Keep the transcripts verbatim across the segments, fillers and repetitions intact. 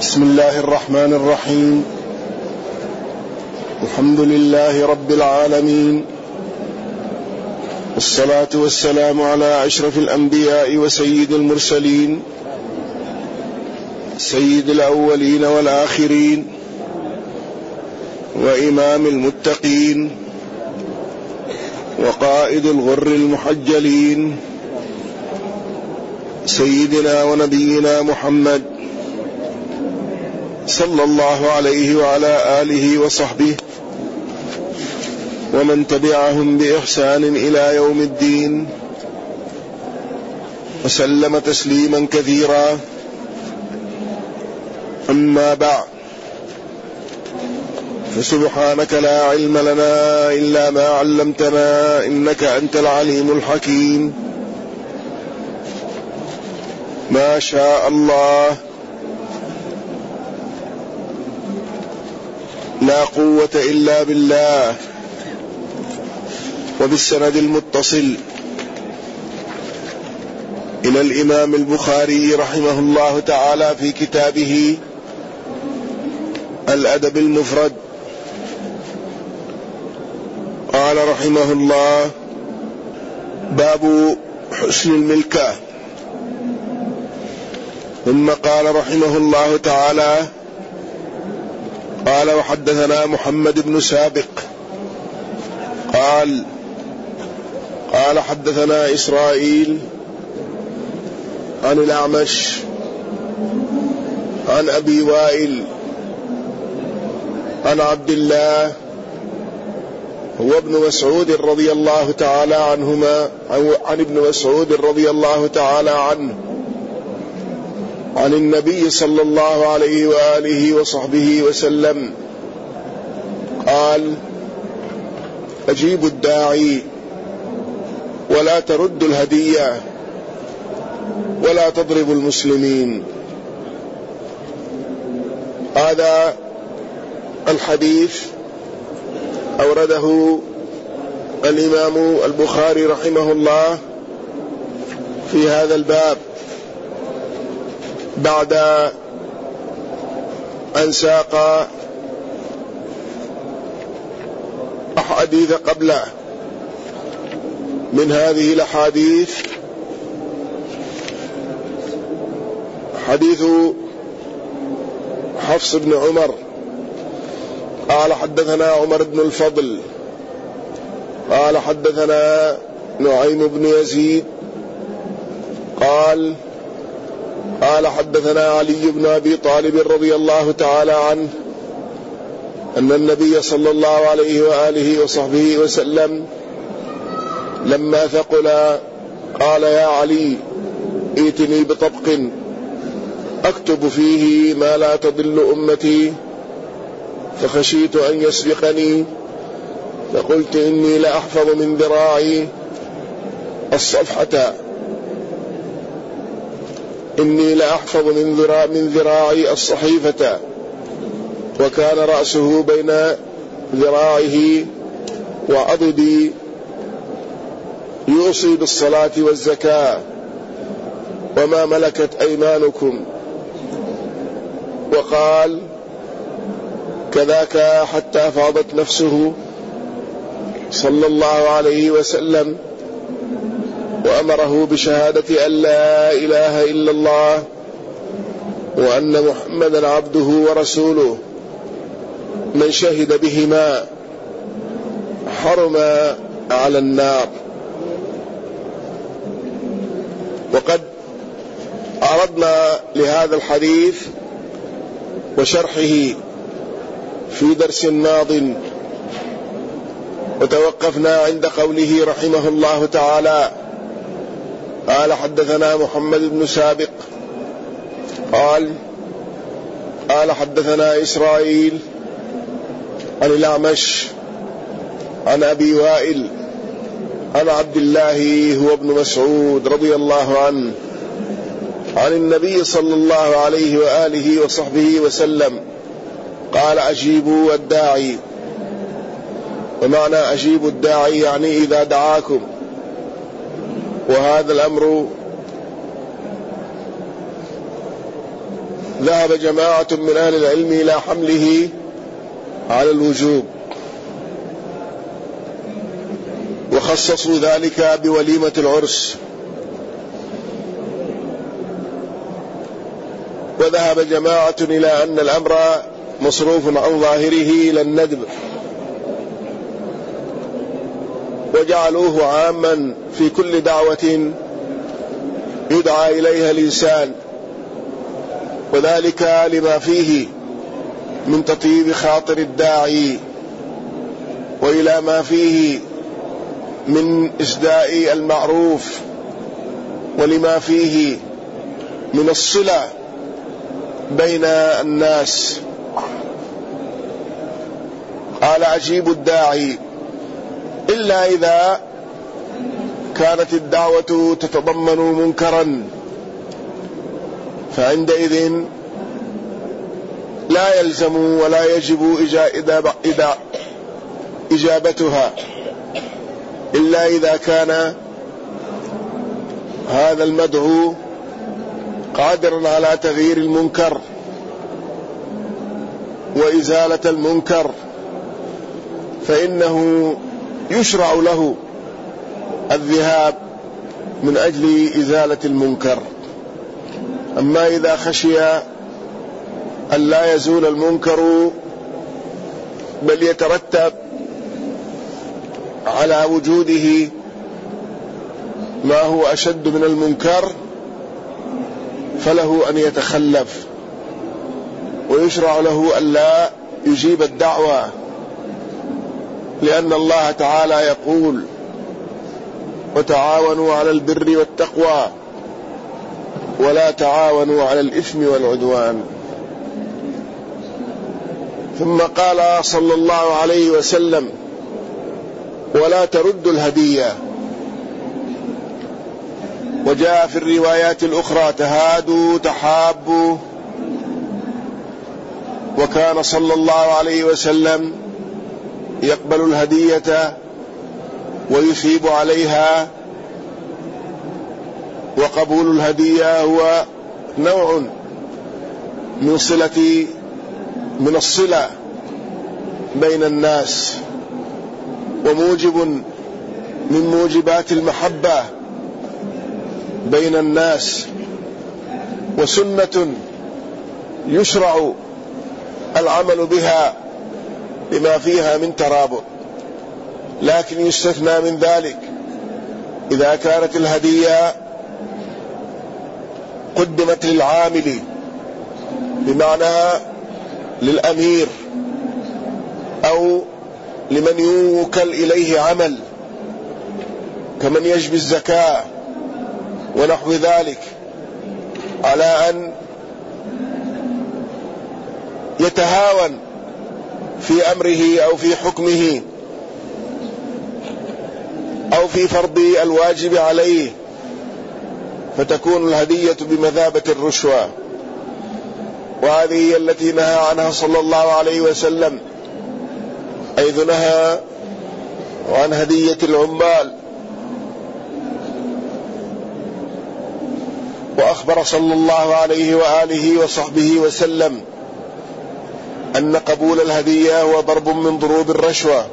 بسم الله الرحمن الرحيم. الحمد لله رب العالمين، والصلاة والسلام على أشرف الأنبياء وسيد المرسلين، سيد الأولين والآخرين، وإمام المتقين، وقائد الغر المحجلين، سيدنا ونبينا محمد صلى الله عليه وعلى آله وصحبه ومن تبعهم بإحسان إلى يوم الدين، وسلم تسليما كثيرا. أما بعد، فسبحانك لا علم لنا إلا ما علمتنا إنك أنت العليم الحكيم. ما شاء الله لا قوة إلا بالله. وبالسند المتصل إلى الإمام البخاري رحمه الله تعالى في كتابه الأدب المفرد، قال رحمه الله: باب حسن الملكة. ثم قال رحمه الله تعالى: قال وحدثنا محمد بن سابق قال قال حدثنا إسرائيل عن الأعمش عن أبي وائل عن عبد الله هو ابن مسعود رضي الله تعالى عنهما عن ابن مسعود رضي الله تعالى عنه عن النبي صلى الله عليه وآله وصحبه وسلم قال: أجيبوا الداعي ولا تردوا الهدية ولا تضربوا المسلمين. هذا الحديث أورده الإمام البخاري رحمه الله في هذا الباب بعد أن ساق أحاديث قبله من هذه الأحاديث. حديث حفص بن عمر قال حدثنا عمر بن الفضل قال حدثنا نعيم بن يزيد قال قال حدثنا علي بن أبي طالب رضي الله تعالى عنه أن النبي صلى الله عليه وآله وصحبه وسلم لما ثقل قال: يا علي ائتني بطبق أكتب فيه ما لا تضل أمتي، فخشيت أن يسبقني، فقلت إني لأحفظ من ذراعي الصفحة إني لأحفظ من ذراع من ذراعي الصحيفة، وكان رأسه بين ذراعه وعضدي، يوصي بالصلاة والزكاة وما ملكت أيمانكم. وقال: كذاك حتى فاضت نفسه صلى الله عليه وسلم، وأمره بشهادة أن لا إله إلا الله وأن محمدا عبده ورسوله، من شهد بهما حرم على النار. وقد عرضنا لهذا الحديث وشرحه في درس ماض، وتوقفنا عند قوله رحمه الله تعالى: قال حدثنا محمد بن سابق قال قال حدثنا إسرائيل عن الأعمش عن أبي وائل عن عبد الله هو ابن مسعود رضي الله عنه عن النبي صلى الله عليه وآله وصحبه وسلم قال: أجيبوا الداعي. ومعنى أجيبوا الداعي يعني إذا دعاكم، وهذا الأمر ذهب جماعة من أهل العلم إلى حمله على الوجوب، وخصصوا ذلك بوليمة العرس. وذهب جماعة إلى أن الأمر مصروف عن ظاهره إلى الندب، وجعلوه عاما في كل دعوة يدعى إليها الإنسان، وذلك لما فيه من تطيب خاطر الداعي، وإلى ما فيه من إسداء المعروف، ولما فيه من الصلة بين الناس. قال أجيب الداعي إلا إذا كانت الدعوة تتضمن منكرا، فعندئذ لا يلزم ولا يجب إجابتها إلا إذا كان هذا المدعو قادرا على تغيير المنكر وإزالة المنكر، فإنه يشرع له الذهاب من أجل إزالة المنكر. أما إذا خشي أن لا يزول المنكر بل يترتب على وجوده ما هو أشد من المنكر، فله أن يتخلف، ويشرع له أن لا يجيب الدعوة، لأن الله تعالى يقول: وتعاونوا على البر والتقوى ولا تعاونوا على الإثم والعدوان. ثم قال صلى الله عليه وسلم: ولا تردوا الهدية. وجاء في الروايات الأخرى: تهادوا تحابوا. وكان صلى الله عليه وسلم يقبل الهدية ويثيب عليها، وقبول الهدية هو نوع من صلة من الصلة بين الناس، وموجب من موجبات المحبة بين الناس، وسنة يشرع العمل بها لما فيها من ترابط. لكن يستثنى من ذلك إذا كانت الهدية قدمت للعامل، بمعنى للأمير أو لمن يوكل إليه عمل، كمن يجبي الزكاة ونحو ذلك، على أن يتهاون في أمره أو في حكمه أو في فرض الواجب عليه، فتكون الهدية بمثابة الرشوة. وهذه هي التي نهى عنها صلى الله عليه وسلم، حيث نهى عن هدية العمال. وأخبر صلى الله عليه وآله وصحبه وسلم أن قبول الهدية هو ضرب من ضروب الرشوة،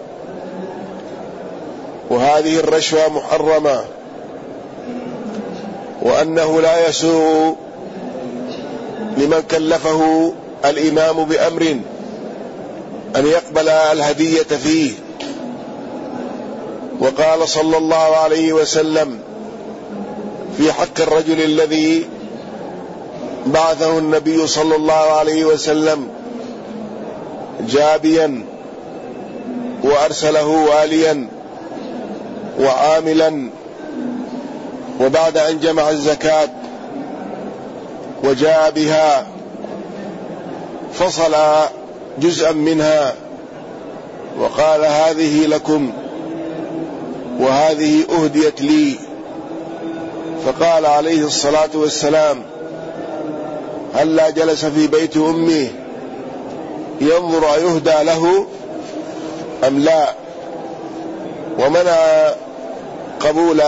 وهذه الرشوة محرمة، وأنه لا يسوء لمن كلفه الإمام بأمر أن يقبل الهدية فيه. وقال صلى الله عليه وسلم في حق الرجل الذي بعثه النبي صلى الله عليه وسلم جابيا وأرسله واليا وعاملا، وبعد أن جمع الزكاة وجاء بها فصل جزءا منها وقال: هذه لكم وهذه أهديت لي. فقال عليه الصلاة والسلام: هلا جلس في بيت أمه ينظر أيهدى له أم لا، ومنع قبول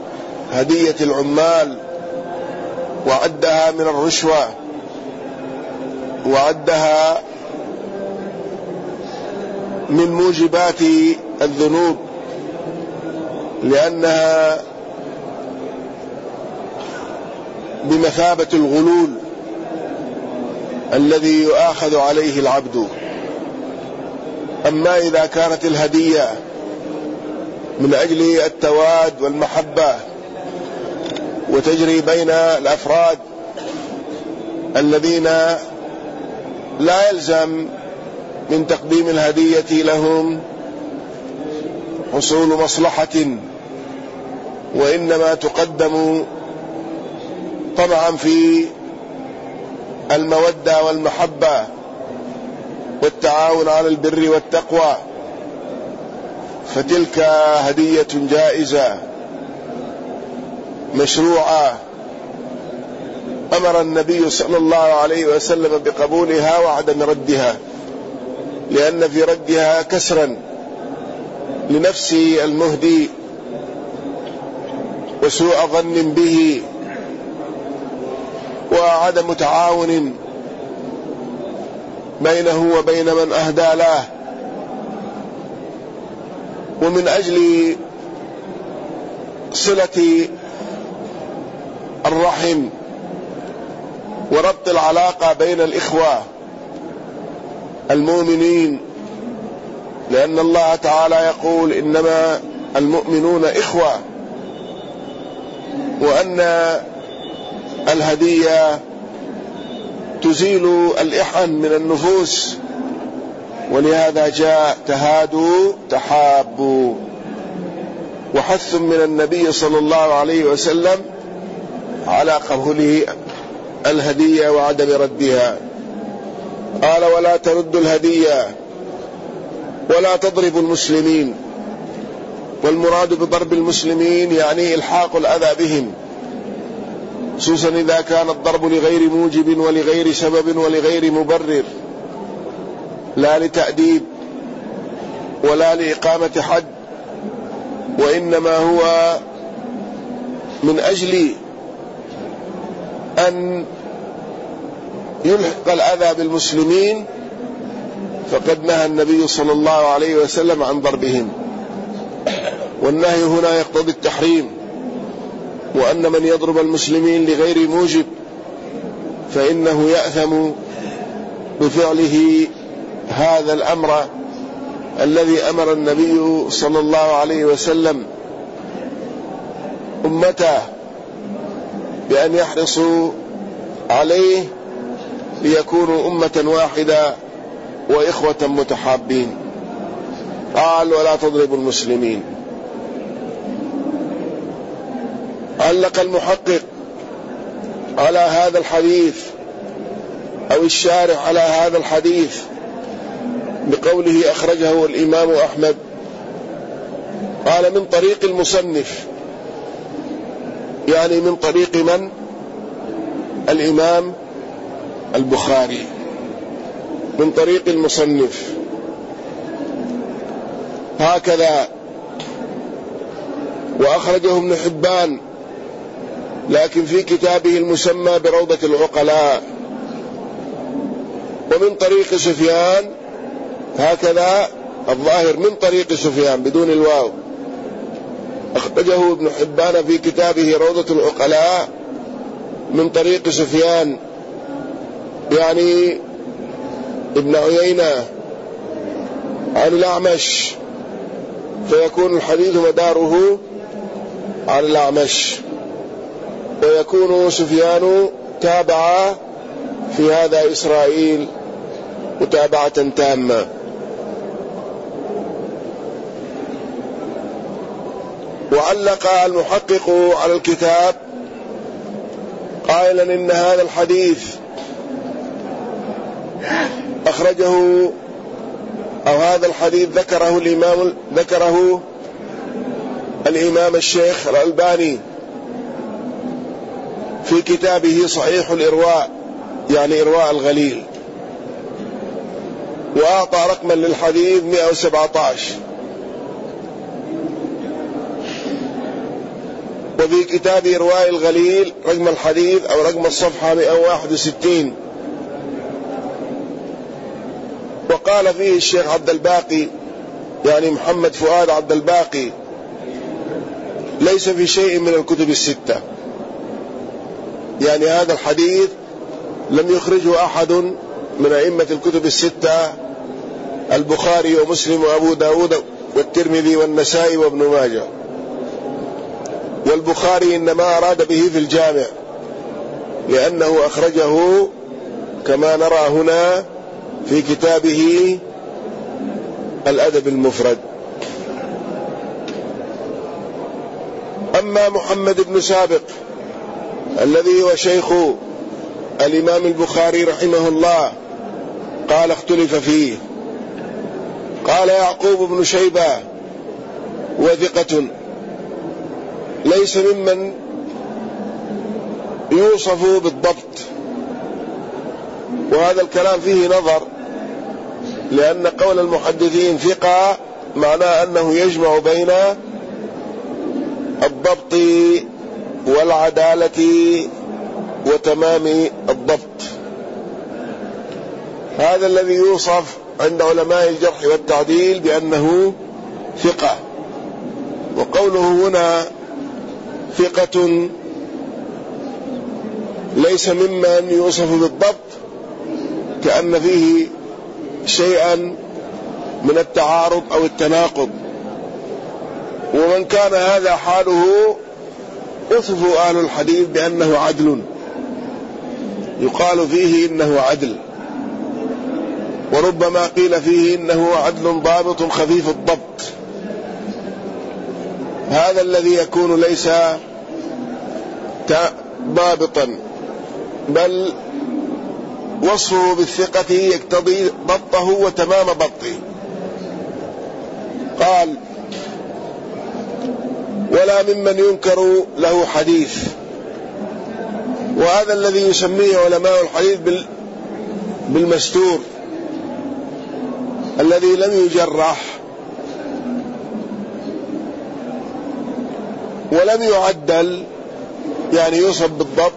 هدية العمال وعدها من الرشوة، وعدها من موجبات الذنوب، لأنها بمثابة الغلول الذي يؤاخذ عليه العبد. أما إذا كانت الهدية من أجل التواد والمحبة وتجري بين الأفراد الذين لا يلزم من تقديم الهدية لهم حصول مصلحة، وإنما تقدم طبعا في المودة والمحبة والتعاون على البر والتقوى، فتلك هدية جائزة مشروعة أمر النبي صلى الله عليه وسلم بقبولها وعدم ردها، لأن في ردها كسرا لنفس المهدي وسوء ظن به وعدم تعاون بينه وبين من أهدى له. ومن أجل صلة الرحم وربط العلاقة بين الإخوة المؤمنين، لأن الله تعالى يقول إنما المؤمنون إخوة، وأن الهدية تزيل الإحن من النفوس، ولهذا جاء تهادوا تحابوا، وحث من النبي صلى الله عليه وسلم على قبوله الهدية وعدم ردها. قال: ولا تردوا الهدية ولا تضربوا المسلمين. والمراد بضرب المسلمين يعني إلحاق الأذى بهم، خصوصا إذا كان الضرب لغير موجب ولغير سبب ولغير مبرر، لا لتأديب ولا لإقامة حد، وإنما هو من أجل أن يلحق الأذى بالمسلمين، فقد نهى النبي صلى الله عليه وسلم عن ضربهم، والنهي هنا يقتضي التحريم، وأن من يضرب المسلمين لغير موجب فإنه يأثم بفعله هذا الأمر الذي أمر النبي صلى الله عليه وسلم أمته بأن يحرصوا عليه ليكونوا أمة واحدة وإخوة متحابين. قال: ولا تضربوا المسلمين. علق المحقق على هذا الحديث أو الشارح على هذا الحديث بقوله أخرجه الإمام أحمد، قال: من طريق المصنف، يعني من طريق من؟ الإمام البخاري، من طريق المصنف هكذا. وأخرجه ابن حبان لكن في كتابه المسمى بروضة العقلاء. ومن طريق سفيان هكذا الظاهر، من طريق سفيان بدون الواو. أخرجه ابن حبان في كتابه روضة العقلاء من طريق سفيان، يعني ابن عيينة عن الأعمش، فيكون الحديث مداره على الأعمش، ويكون سفيان تابع في هذا إسرائيل متابعة تامة. وعلق المحقق على الكتاب قائلا إن هذا الحديث أخرجه أو هذا الحديث ذكره الإمام ذكره الإمام الشيخ الألباني في كتابه صحيح الإرواء، يعني إرواء الغليل، وأعطى رقما للحديث مئة وسبعة عشر. وفي كتاب إرواء الغليل رقم الحديث أو رقم الصفحة مئة وواحد وستين قال فيه الشيخ عبد الباقي يعني محمد فؤاد عبد الباقي ليس في شيء من الكتب الستة، يعني هذا الحديث لم يخرجه أحد من أئمة الكتب الستة، البخاري ومسلم وأبو داود والترمذي والنسائي وابن ماجه. والبخاري إنما أراد به في الجامع، لأنه أخرجه كما نرى هنا في كتابه الأدب المفرد. أما محمد بن سابق الذي هو شيخ الإمام البخاري رحمه الله قال اختلف فيه. قال يعقوب بن شيبة وثقة ليس ممن يوصف بالضبط، وهذا الكلام فيه نظر، لأن قول المحدثين ثقة معناه أنه يجمع بين الضبط والعدالة وتمام الضبط. هذا الذي يوصف عند علماء الجرح والتعديل بأنه ثقة. وقوله هنا ثقة ليس ممن يوصف بالضبط كأن فيه شيئا من التعارض أو التناقض. ومن كان هذا حاله يصف أهل الحديث بأنه عدل، يقال فيه إنه عدل، وربما قيل فيه إنه عدل ضابط خفيف الضبط. هذا الذي يكون ليس ضابطا، بل وصفه بالثقة يقتضي ضبطه وتمام ضبطه. قال ولا ممن ينكر له حديث، وهذا الذي يسميه علماء الحديث بالمستور، الذي لم يجرح ولم يعدل، يعني يوصف بالضبط،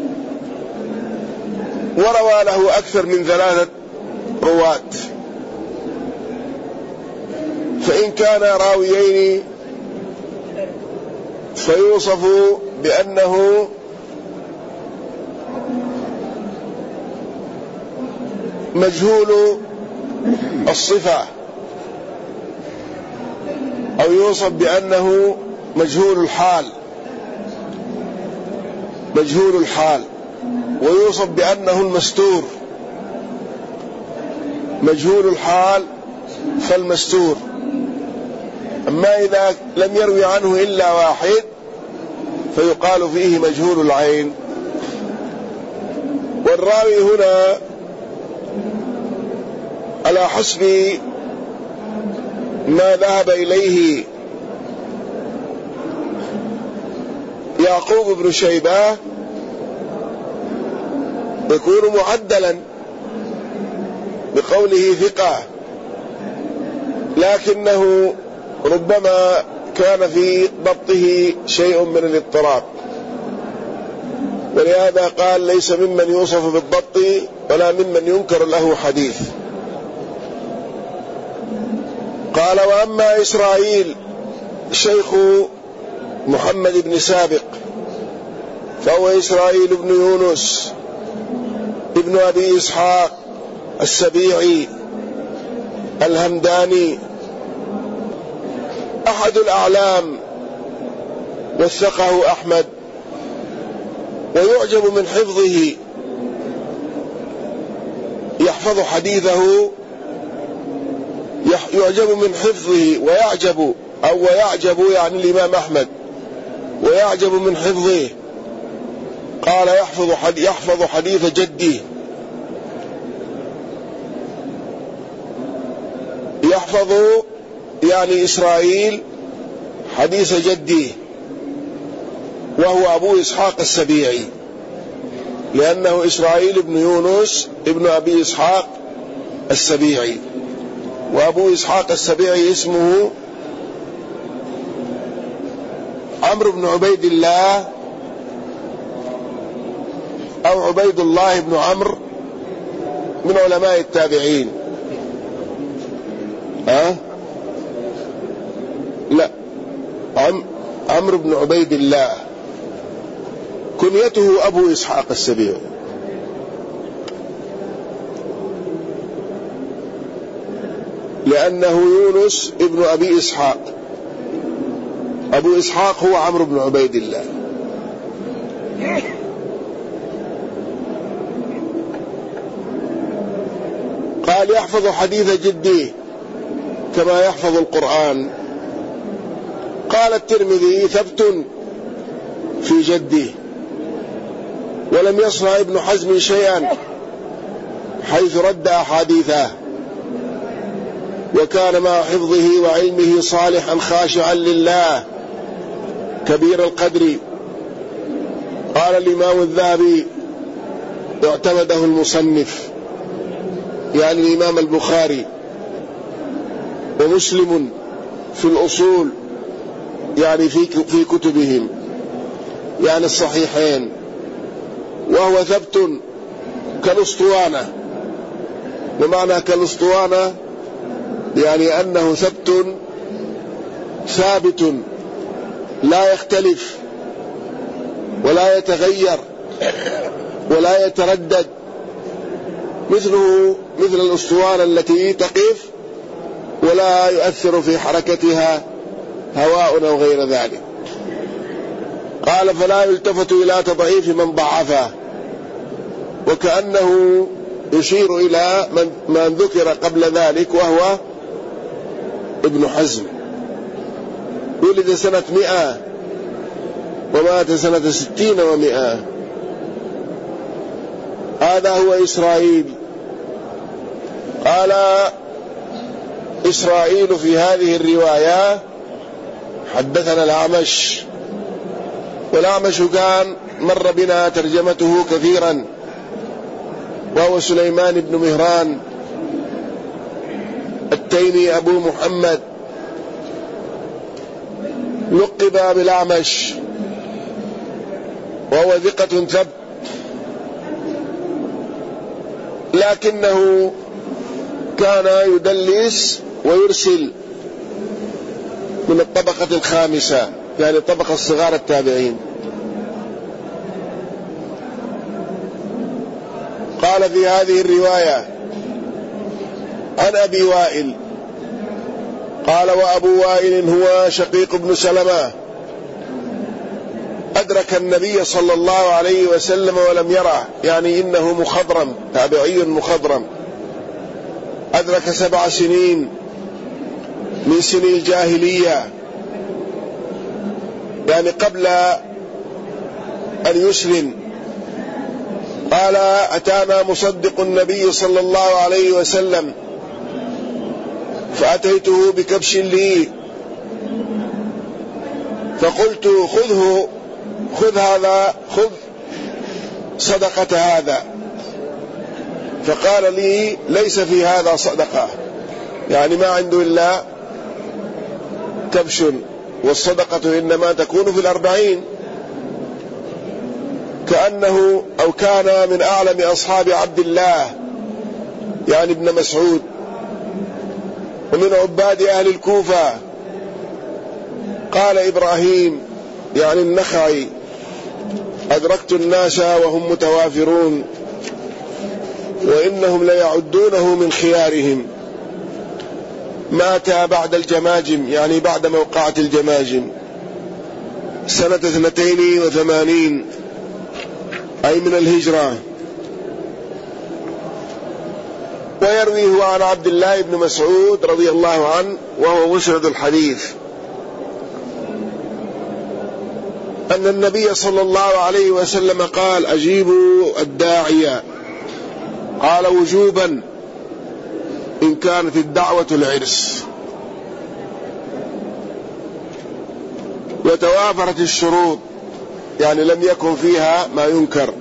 وروى له أكثر من ثلاثة رواة. فإن كان راويين فيوصف بأنه مجهول الصفة، أو يوصف بأنه مجهول الحال مجهول الحال ويوصف بأنه المستور، مجهول الحال فالمستور. أما إذا لم يروي عنه إلا واحد فيقال فيه مجهول العين. والراوي هنا على حسب ما ذهب إليه يعقوب بن شيبة يكون معدلا بقوله ثقة، لكنه ربما كان في ضبطه شيء من الاضطراب، ولهذا قال ليس ممن يوصف بالضبط ولا ممن ينكر له حديث. قال وأما إسرائيل شيخ محمد بن سابق فهو إسرائيل بن يونس ابن أبي إسحاق السبيعي الهمداني، أحد الأعلام، وثقه أحمد، ويعجب من حفظه، يحفظ حديثه، يعجب من حفظه ويعجب أو ويعجب يعني الإمام أحمد، ويعجب من حفظه. قال يحفظ حديث, يحفظ حديث جدي، يحفظ يعني إسرائيل حديث جدي وهو أبو إسحاق السبيعي، لأنه إسرائيل بن يونس ابن أبي إسحاق السبيعي، وأبو إسحاق السبيعي اسمه عمرو بن عبيد الله أو عبيد الله بن عمرو من علماء التابعين، أه؟ لا، عم عمرو بن عبيد الله، كنيته أبو إسحاق السبيعي. لأنه يونس ابن أبي إسحاق، أبو إسحاق هو عمرو بن عبيد الله. قال يحفظ حديث جده كما يحفظ القرآن. قال الترمذي ثبت في جده، ولم يصنع ابن حزم شيئا حيث رد أحاديثه، وكان مع حفظه وعلمه صالحا خاشعا لله كبير القدر. قال الإمام الذهبي اعتمده المصنف، يعني الإمام البخاري ومسلم في الأصول، يعني في في كتبهم، يعني الصحيحين، وهو ثبت كالأسطوانة. ومعنى كالأسطوانة يعني أنه ثبت ثابت لا يختلف ولا يتغير ولا يتردد، مثله مثل الأسطوانة التي تقف ولا يؤثر في حركتها هواء أو غير ذلك. قال فلا يلتفت إلى تضعيف من ضعفه، وكأنه يشير إلى من, من ذكر قبل ذلك وهو ابن حزم، ولد سنة مئة ومات سنة ستين ومئة. هذا هو إسرائيل. قال إسرائيل في هذه الرواية حدثنا الأعمش، والأعمش كان مر بنا ترجمته كثيرا، وهو سليمان بن مهران التيمي أبو محمد، لقب بالأعمش، وهو ثقة ثبت، لكنه كان يدلس ويرسل من الطبقة الخامسة، يعني الطبقة الصغار التابعين. قال في هذه الرواية عن أبي وائل قال وأبو وائل هو شقيق بن سلمة، أدرك النبي صلى الله عليه وسلم ولم يره، يعني إنه مخضرم، تابعي مخضرم، أدرك سبع سنين من سنين الجاهلية، يعني قبل أن يسلم. قال أتانا مصدق النبي صلى الله عليه وسلم فأتيته بكبش لي فقلت خذه خذ هذا خذ صدقة هذا، فقال لي ليس في هذا صدقة، يعني ما عنده إلا كبش، والصدقة إنما تكون في الأربعين. كأنه أو كان من أعلم أصحاب عبد الله، يعني ابن مسعود، ومن عباد أهل الكوفة. قال إبراهيم يعني النخعي أدركت الناس وهم متوافرون وإنهم ليعدونه من خيارهم. مات بعد الجماجم، يعني بعد موقعة الجماجم، سنة اثنتين وثمانين أي من الهجرة. ويرويه عن عبد الله بن مسعود رضي الله عنه وهو مسند الحديث أن النبي صلى الله عليه وسلم قال أجيبوا الداعية، قال وجوبا إن كانت الدعوة العرس وتوافرت الشروط، يعني لم يكن فيها ما ينكر،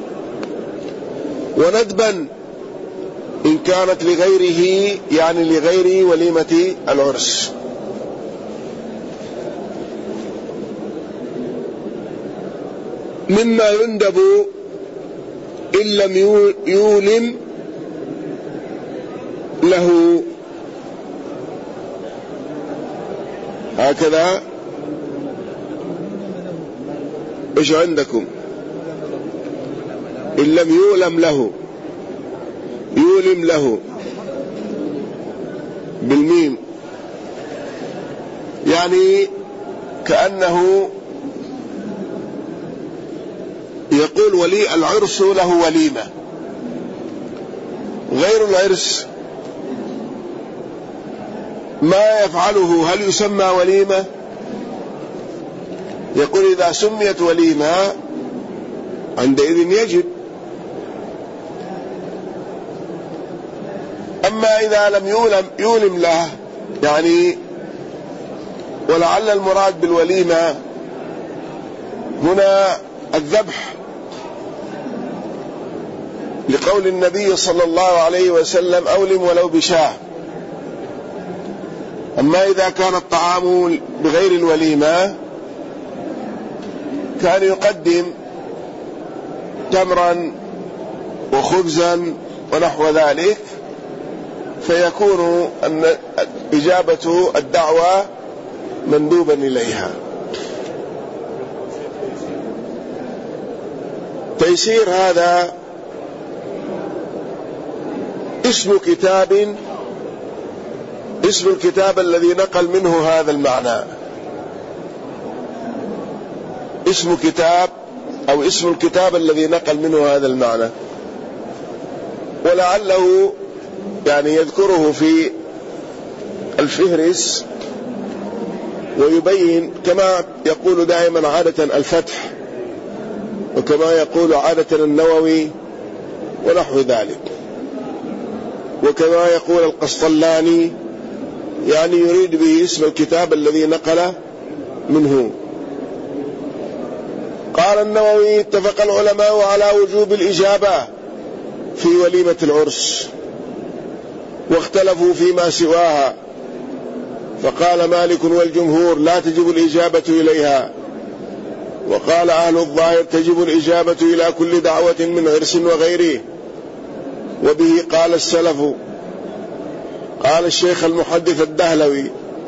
وندبا إن كانت لغيره، يعني لغير وليمة العرس. مما يندب إن لم يولم له هكذا. إيش عندكم؟ إن لم يولم له، يولم له بالميم، يعني كأنه يقول ولي العرس له وليمة. غير العرس ما يفعله هل يسمى وليمة؟ يقول إذا سميت وليمة عندئذ يجب. أما إذا لم يولم, يولم له، يعني ولعل المراد بالوليمة هنا الذبح، لقول النبي صلى الله عليه وسلم أولم ولو بشاه. أما إذا كان الطعام بغير الوليمة كان يقدم تمرا وخبزا ونحو ذلك، فيكون أن إجابة الدعوة مندوبا إليها. تيسير هذا اسم كتاب، اسم الكتاب الذي نقل منه هذا المعنى، اسم كتاب أو اسم الكتاب الذي نقل منه هذا المعنى، ولعله يعني يذكره في الفهرس ويبين كما يقول دائما عادة الفتح، وكما يقول عادة النووي ونحو ذلك، وكما يقول القسطلاني، يعني يريد به اسم الكتاب الذي نقل منه. قال النووي: اتفق العلماء على وجوب الإجابة في وليمة العرس، واختلفوا فيما سواها، فقال مالك والجمهور لا تجب الإجابة إليها، وقال أهل الظاهر تجب الإجابة إلى كل دعوة من عرس وغيره، وبه قال السلف. قال الشيخ المحدث الدهلوي: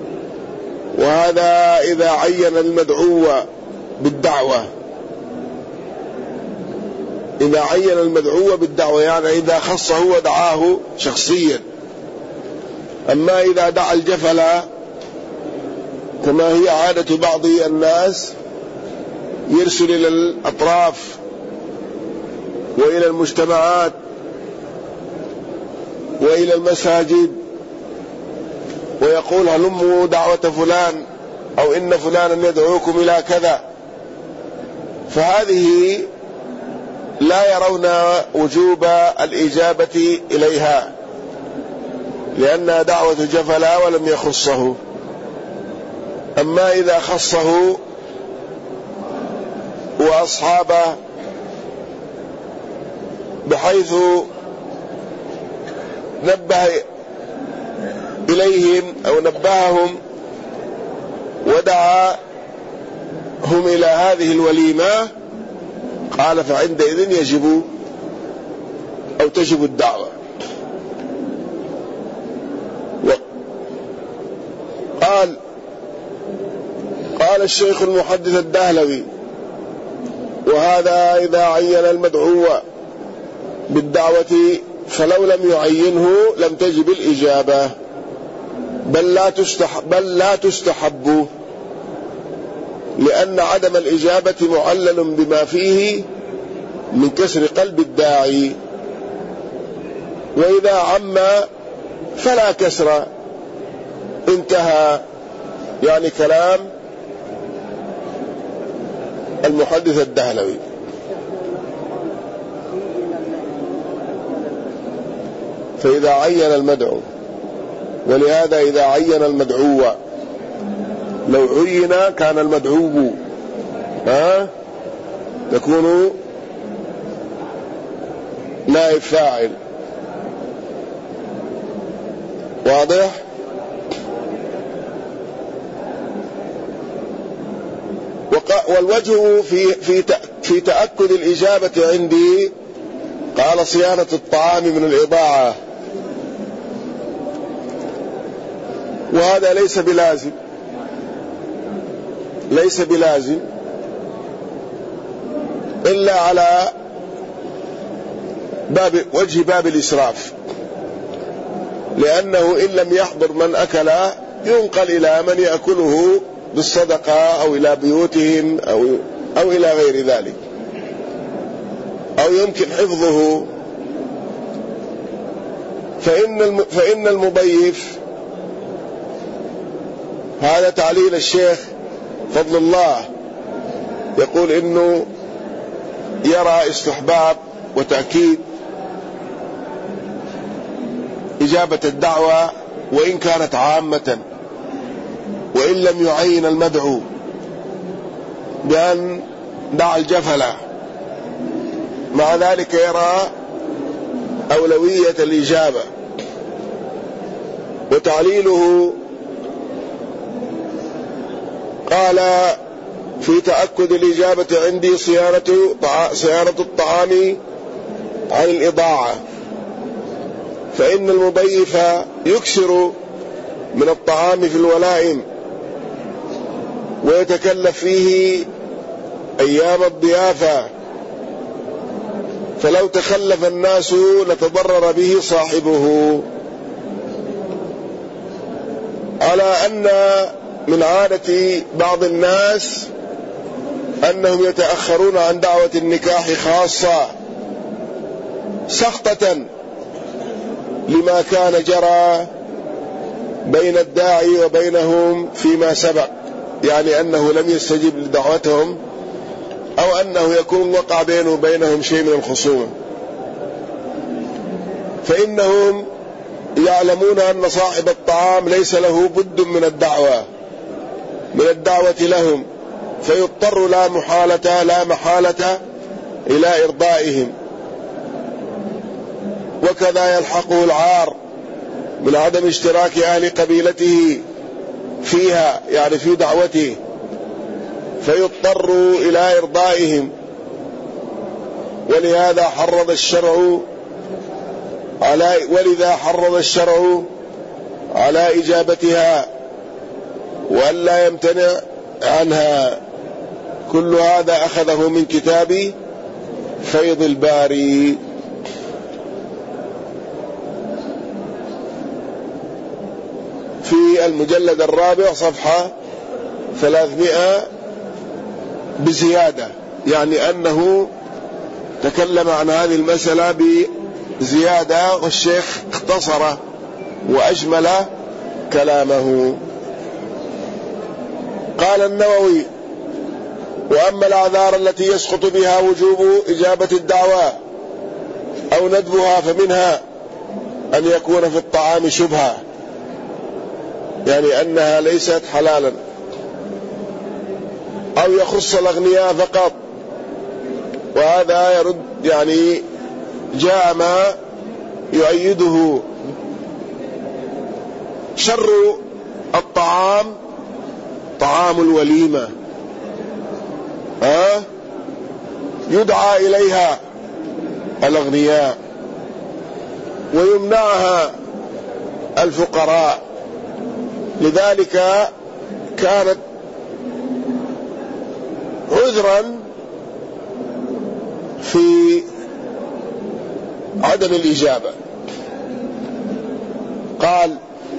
وهذا إذا عين المدعو بالدعوة، إذا عين المدعو بالدعوة يعني إذا خصه ودعاه شخصيا. أما إذا دعا الجفل كما هي عادة بعض الناس، يرسل إلى الأطراف وإلى المجتمعات وإلى المساجد ويقول هلموا دعوة فلان، أو إن فلانا يدعوكم إلى كذا، فهذه لا يرون وجوب الإجابة إليها لأنها دعوة جفلا ولم يخصه. أما إذا خصه وأصحابه بحيث نبه إليهم أو نبههم ودعاهم إلى هذه الوليمة، قال فعندئذ يجب أو تجب الدعوة. قال قال الشيخ المحدث الدهلوي: وهذا إذا عين المدعو بالدعوة، فلو لم يعينه لم تجب الإجابة، بل لا تستحب, بل لا تستحب، لأن عدم الإجابة معلل بما فيه من كسر قلب الداعي، وإذا عم فلا كسر. انتهى يعني كلام المحدث الدهلوي. فإذا عين المدعو، ولهذا إذا عين المدعو، لو عين كان المدعو ها تكون نائب فاعل. واضح؟ والوجه في في في تأكد الإجابة عندي قال صيانة الطعام من الإضاعة، وهذا ليس بلازم، ليس بلازم إلا على باب وجه باب الإسراف، لأنه إن لم يحضر من أكل ينقل إلى من يأكله بالصدقة أو إلى بيوتهم أو, أو إلى غير ذلك، أو يمكن حفظه. فإن فإن المضيف، هذا تعليل الشيخ فضل الله، يقول إنه يرى استحباب وتأكيد إجابة الدعوة وإن كانت عامة، وإن لم يعين المدعو بأن دع الجفلة، مع ذلك يرى أولوية الإجابة. وتعليله قال: في تأكد الإجابة عندي صيانة صيانة الطعام عن الإضاعة، فإن المضيف يكثر من الطعام في الولائم ويتكلف فيه أيام الضيافة، فلو تخلف الناس لتضرر به صاحبه. على أن من عادة بعض الناس أنهم يتأخرون عن دعوة النكاح خاصة سخطة لما كان جرى بين الداعي وبينهم فيما سبق، يعني أنه لم يستجب لدعوتهم أو أنه يكون وقع بينه وبينهم شيء من الخصومة، فإنهم يعلمون أن صاحب الطعام ليس له بد من الدعوة من الدعوة لهم، فيضطر لا محالة لا محالة إلى إرضائهم. وكذا يلحقه العار من عدم اشتراك أهل قبيلته فيها، يعني في دعوته، فيضطر إلى إرضائهم. ولهذا حرض الشرع على ولذا حرض الشرع على إجابتها وألا يمتنع عنها. كل هذا أخذه من كتاب فيض الباري. في المجلد الرابع صفحة ثلاثمائة بزيادة، يعني أنه تكلم عن هذه المسألة بزيادة، والشيخ اختصر وأجمل كلامه. قال النووي: وأما الأعذار التي يسقط بها وجوب إجابة الدعوة أو ندبها فمنها أن يكون في الطعام شبهة، يعني أنها ليست حلالا، أو يخص الأغنياء فقط، وهذا يرد يعني جاء ما يؤيده. شر الطعام طعام الوليمة، ها يدعى إليها الأغنياء ويمنعها الفقراء، لذلك كانت عذرا في عدم الإجابة. قال: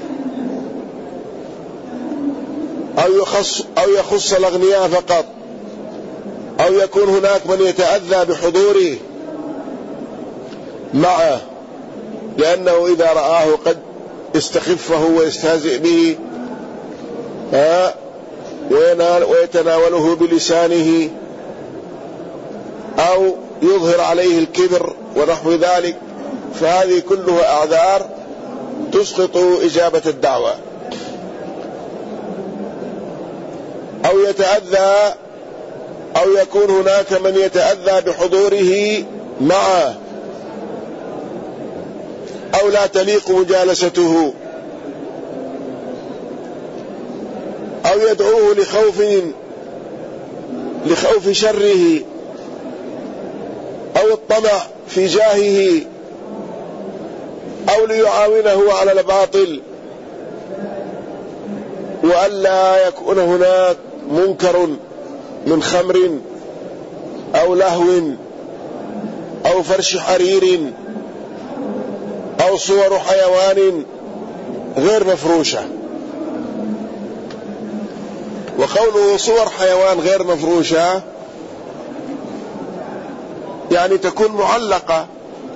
أو يخص, أو يخص الأغنياء فقط، أو يكون هناك من يتأذى بحضوره معه، لأنه إذا رآه قد استخفه ويستهزئ به ويتناوله بلسانه، أو يظهر عليه الكبر ونحو ذلك، فهذه كلها أعذار تسقط إجابة الدعوة. أو يتأذى أو يكون هناك من يتأذى بحضوره معه، أو لا تليق مجالسته، أو يدعوه لخوف لخوف شره، أو الطمع في جاهه، أو ليعاونه على الباطل، وألا يكون هناك منكر من خمر أو لهو أو فرش حرير أو صور حيوان غير مفروشة. وقوله صور حيوان غير مفروشة يعني تكون معلقة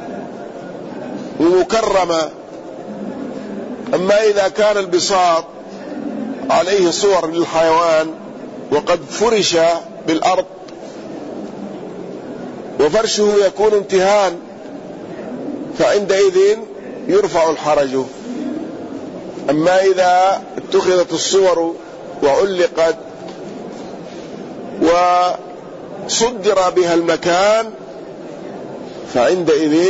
ومكرمة. أما إذا كان البساط عليه صور للحيوان وقد فرش بالأرض وفرشه يكون امتهان فعندئذ يرفع الحرج. أما إذا اتخذت الصور وعلقت وصدر بها المكان فعندئذ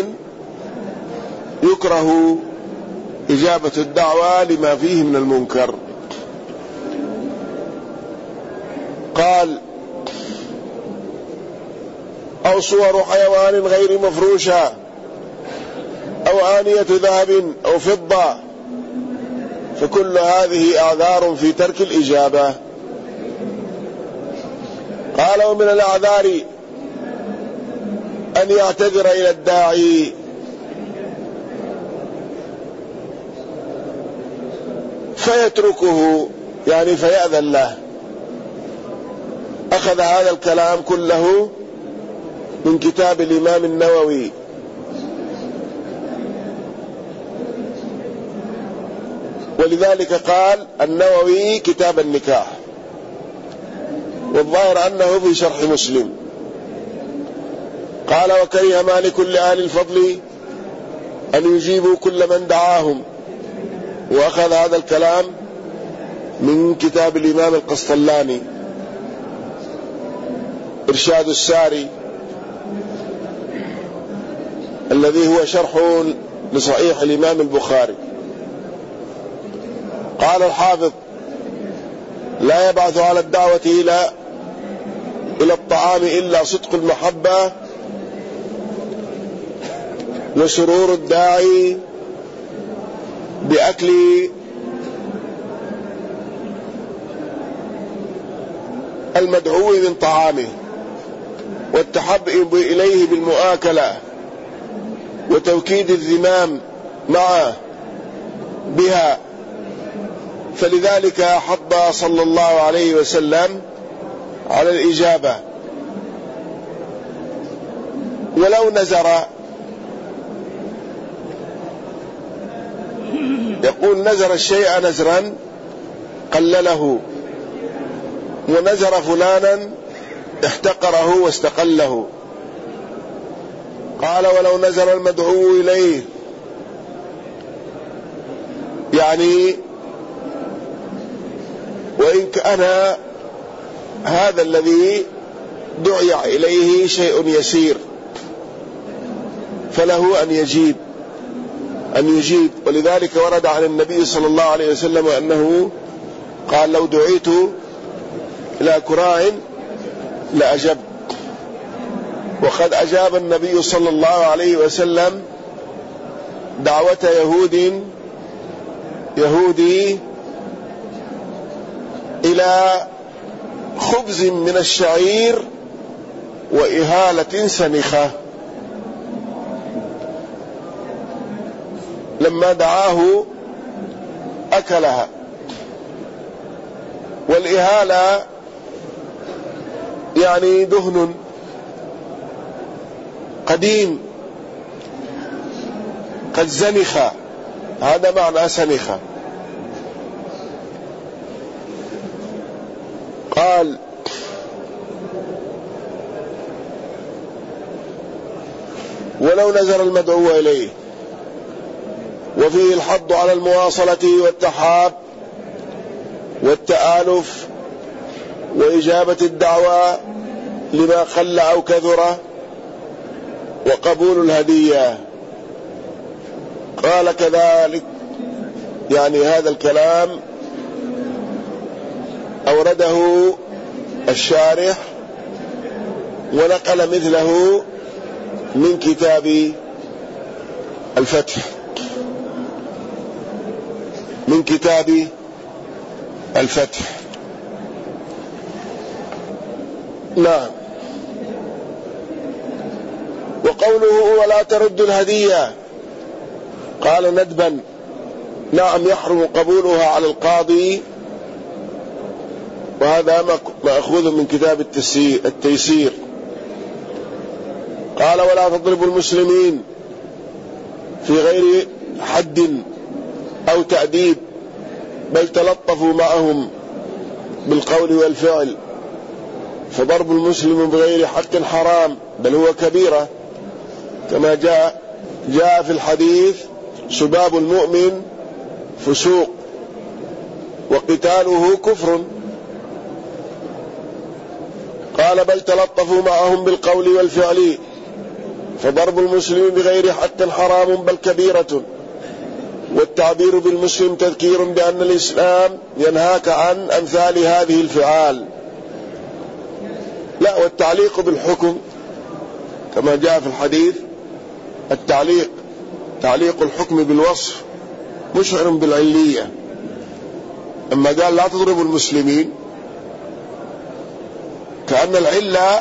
يكره إجابة الدعوة لما فيه من المنكر. قال أو صور حيوان غير مفروشة أو آنية ذهب أو فضة، فكل هذه أعذار في ترك الإجابة. قال ومن الأعذار أن يعتذر إلى الداعي فيتركه، يعني فيأذن له. أخذ هذا الكلام كله من كتاب الإمام النووي. ولذلك قال النووي كتاب النكاح، والظاهر أنه في شرح مسلم. قال وكره مالك لأهل الفضل أن يجيبوا كل من دعاهم، وأخذ هذا الكلام من كتاب الإمام القسطلاني إرشاد الساري الذي هو شرح لصحيح الإمام البخاري. قال الحافظ لا يبعث على الدعوة إلى إلى الطعام إلا صدق المحبة وسرور الداعي بأكل المدعو من طعامه والتحبب إليه بالمؤاكلة وتوكيد الذمام معه بها. فلذلك حض صلى الله عليه وسلم على الإجابة. ولو نزر، يقول نزر الشيء نزرا قلله، ونزر فلانا احتقره واستقله. قال ولو نزر المدعو إليه، يعني وإن كان هذا الذي دعي إليه شيء يسير فله أن يجيب أن يجيب. ولذلك ورد عن النبي صلى الله عليه وسلم أنه قال لو دعيت إلى كراع لأجب. وقد أجاب النبي صلى الله عليه وسلم دعوة يهود يهودي إلى خبز من الشعير وإهالة سنخة. لما دعاه أكلها. والإهالة يعني دهن قديم قد زنخ، هذا معنى سنخ. قال ولو نزر المدعو إليه. وفيه الحض على المواصلة والتحاب والتآلف وإجابة الدعوة لما قل أو كثر وقبول الهدية. قال كذلك، يعني هذا الكلام أورده الشارح ونقل مثله من كتاب الفتح من كتاب الفتح نعم. وقوله ولا ترد الهدية قال ندبا، نعم يحرم قبولها على القاضي، وهذا مأخوذ من كتاب التيسير. قال ولا تضرب المسلمين في غير حد أو تأديب، بل تلطفوا معهم بالقول والفعل، فضرب المسلم بغير حق حرام بل هو كبيرة، كما جاء جاء في الحديث سباب المؤمن فسوق وقتاله كفر. قال بل تلطفوا معهم بالقول والفعل، فضرب المسلم بغير حق حرام بل كبيرة، والتعبير بالمسلم تذكير بأن الإسلام ينهاك عن أمثال هذه الفعال. لا، والتعليق بالحكم كما جاء في الحديث، التعليق تعليق الحكم بالوصف مشعر بالعلية. أما قال لا تضرب المسلمين كأن العلة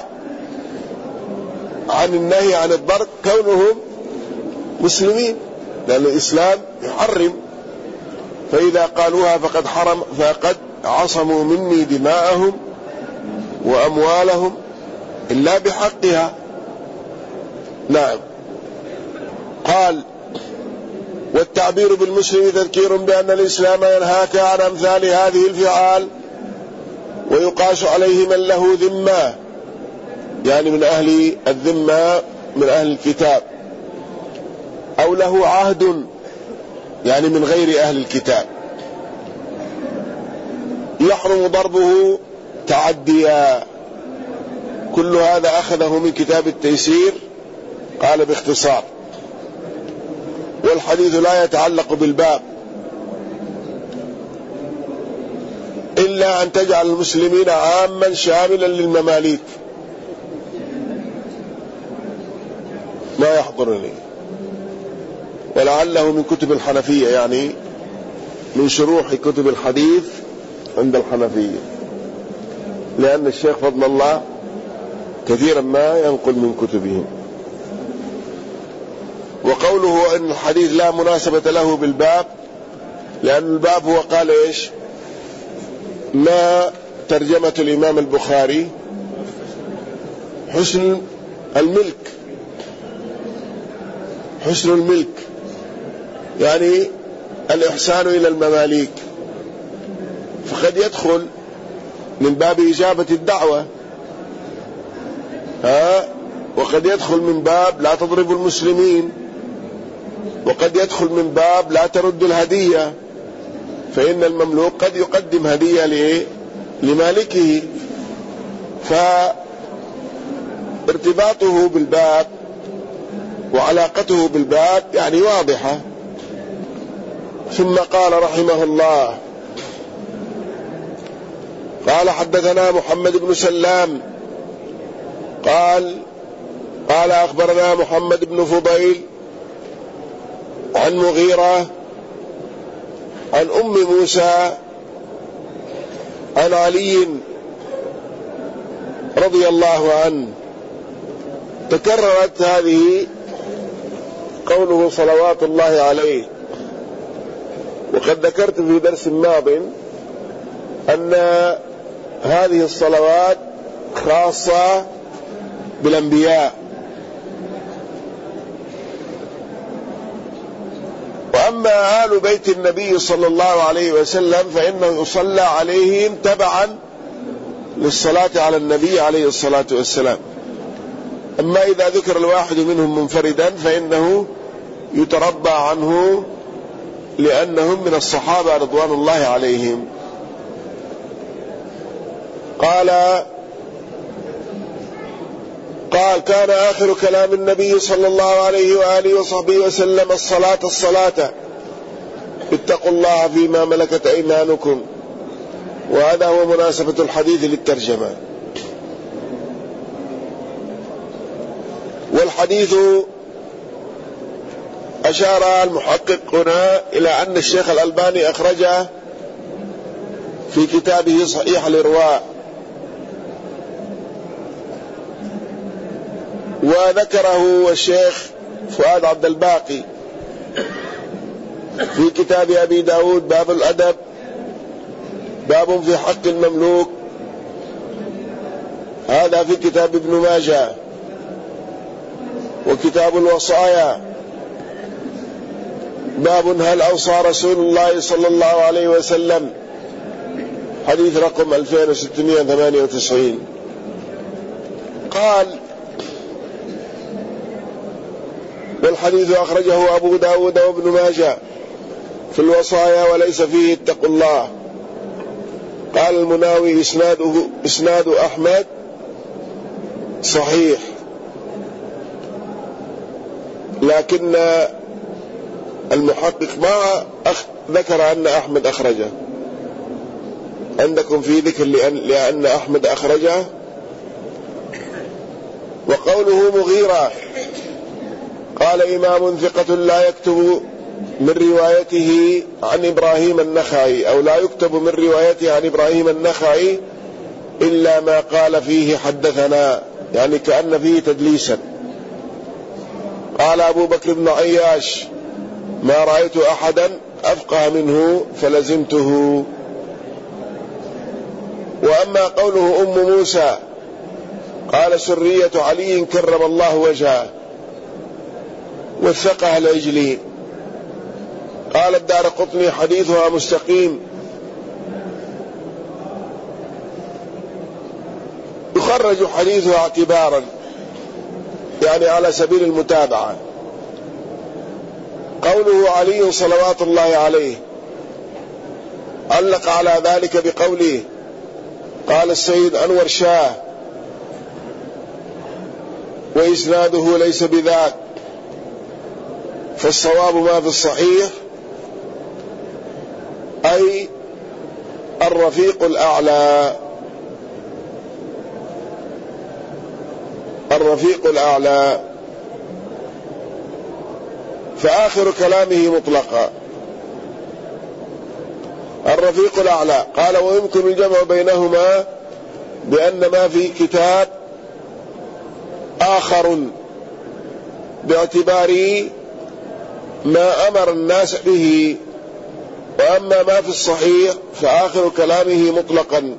عن النهي عن الضرب كونهم مسلمين، لأن الإسلام يحرم، فإذا قالوها فقد حرم فقد عصموا مني دماءهم وأموالهم إلا بحقها. نعم. قال والتعبير بالمسلم تذكير بأن الإسلام ينهاك عن أمثال هذه الفعال، ويقاس عليه من له ذمة، يعني من أهل الذمة من أهل الكتاب، أو له عهد يعني من غير أهل الكتاب، يحرم ضربه تعديا. كل هذا أخذه من كتاب التيسير، قال باختصار. والحديث لا يتعلق بالباب إلا أن تجعل المسلمين عاما شاملا للمماليك. ما يحضرني، ولعله من كتب الحنفية، يعني من شروح كتب الحديث عند الحنفية، لأن الشيخ فضل الله كثيرا ما ينقل من كتبهم. وقوله أن الحديث لا مناسبة له بالباب، لأن الباب هو قال إيش؟ ما ترجمة الإمام البخاري حسن الملك، حسن الملك يعني الإحسان إلى المماليك، فقد يدخل من باب إجابة الدعوة، ها، وقد يدخل من باب لا تضرب المسلمين، وقد يدخل من باب لا ترد الهدية، فإن المملوك قد يقدم هدية لمالكه، فارتباطه بالباب وعلاقته بالباب يعني واضحة. ثم قال رحمه الله قال حدثنا محمد بن سلام قال قال أخبرنا محمد بن فضيل عن مغيرة عن أم موسى عن علي رضي الله عنه. تكررت هذه قوله صلوات الله عليه، وقد ذكرت في درس ماض أن هذه الصلوات خاصة بالأنبياء، وأما آل بيت النبي صلى الله عليه وسلم فإنه يصلى عليهم تبعا للصلاة على النبي عليه الصلاة والسلام. أما إذا ذكر الواحد منهم منفردا فإنه يتربى عنه لأنهم من الصحابة رضوان الله عليهم. قال قال كان آخر كلام النبي صلى الله عليه وآله وصحبه وسلم الصلاة الصلاة اتقوا الله فيما ملكت أيمانكم. وهذا هو مناسبة الحديث للترجمة. والحديث أشار المحقق هنا إلى أن الشيخ الألباني أخرجه في كتابه صحيح الإرواء وذكره الشيخ فؤاد عبد الباقي في كتاب أبي داود باب الأدب، باب في حق المملوك. هذا في كتاب ابن ماجه. وكتاب الوصايا باب هل أوصى رسول الله صلى الله عليه وسلم، حديث رقم ألفين وستمائة وثمانية وتسعين. قال: والحديث أخرجه أبو داود وابن ماجه في الوصايا وليس فيه اتقوا الله. قال المناوي: إسناده إسناد أحمد صحيح، لكن المحقق ما ذكر أن أحمد أخرجه. عندكم في ذكر لأن, لأن أحمد أخرجه. وقوله مغيرة قال إمام ثقة لا يكتب من روايته عن إبراهيم النخعي، أو لا يكتب من روايته عن إبراهيم النخعي إلا ما قال فيه حدثنا، يعني كأن فيه تدليسا. قال أبو بكر بن عياش: ما رأيت أحدا أفقه منه فلزمته. وأما قوله أم موسى قال: سرية علي كرم الله وجهه، وثقها العجلي. قال الدارقطني: حديثها مستقيم. يخرج حديثها اعتبارا، يعني على سبيل المتابعة. قوله علي صلوات الله عليه علق على ذلك بقوله: قال السيد أنور شاه: وإسناده ليس بذاك، فالصواب ما في الصحيح، أي الرفيق الأعلى. الرفيق الأعلى. فآخر كلامه مطلقا الرفيق الأعلى. قال: ويمكن الجمع بينهما بأن ما في كتاب آخر باعتبار ما أمر الناس به، وأما ما في الصحيح فآخر كلامه مطلقا.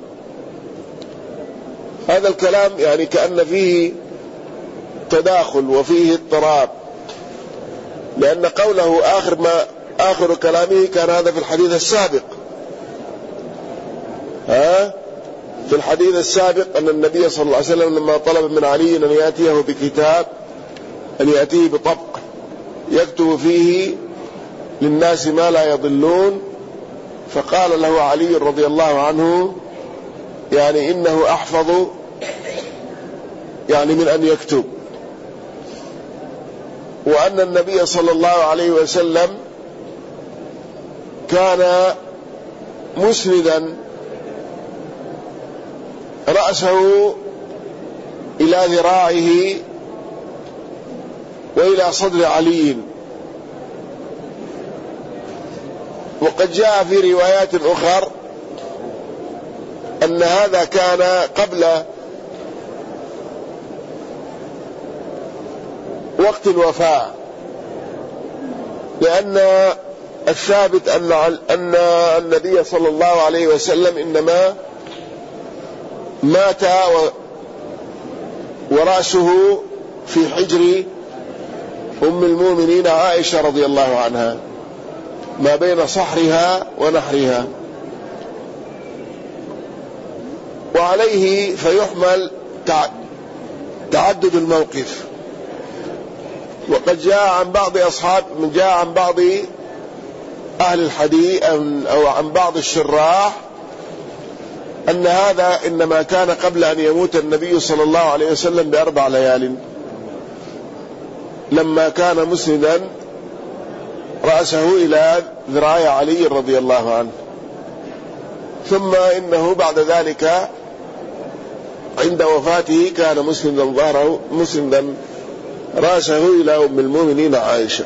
هذا الكلام يعني كأن فيه تداخل وفيه اضطراب، لأن قوله آخر ما آخر كلامه كان هذا في الحديث السابق. ها في الحديث السابق أن النبي صلى الله عليه وسلم لما طلب من علي أن يأتيه بكتاب، أن يأتيه بطبق يكتب فيه للناس ما لا يضلون، فقال له علي رضي الله عنه: يعني إنه أحفظ يعني من أن يكتب. وأن النبي صلى الله عليه وسلم كان مسندا رأسه إلى ذراعه وإلى صدر علي. وقد جاء في روايات أخرى أن هذا كان قبل وقت الوفاة، لأن الثابت أن أن النبي صلى الله عليه وسلم إنما مات ورأسه في حجر أم المؤمنين عائشة رضي الله عنها، ما بين صحرها ونحرها. وعليه فيحمل تعدد الموقف. وقد جاء عن بعض أصحاب جاء عن بعض أهل الحديث أو عن بعض الشراح أن هذا إنما كان قبل أن يموت النبي صلى الله عليه وسلم بأربع ليال، لما كان مسندا رأسه إلى ذراع علي رضي الله عنه. ثم إنه بعد ذلك عند وفاته كان مسندا ظهره مسندا رأسه إلى أم المؤمنين عائشة.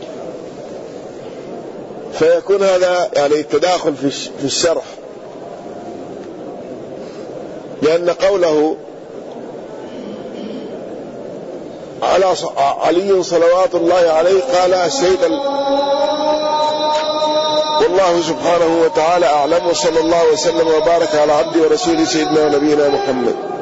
فيكون هذا يعني التداخل في الشرح، لأن قوله على علي صلوات الله عليه قال السيد والله سبحانه وتعالى أعلم، وصلى الله وسلم وبارك على عبده ورسوله سيدنا ونبينا محمد.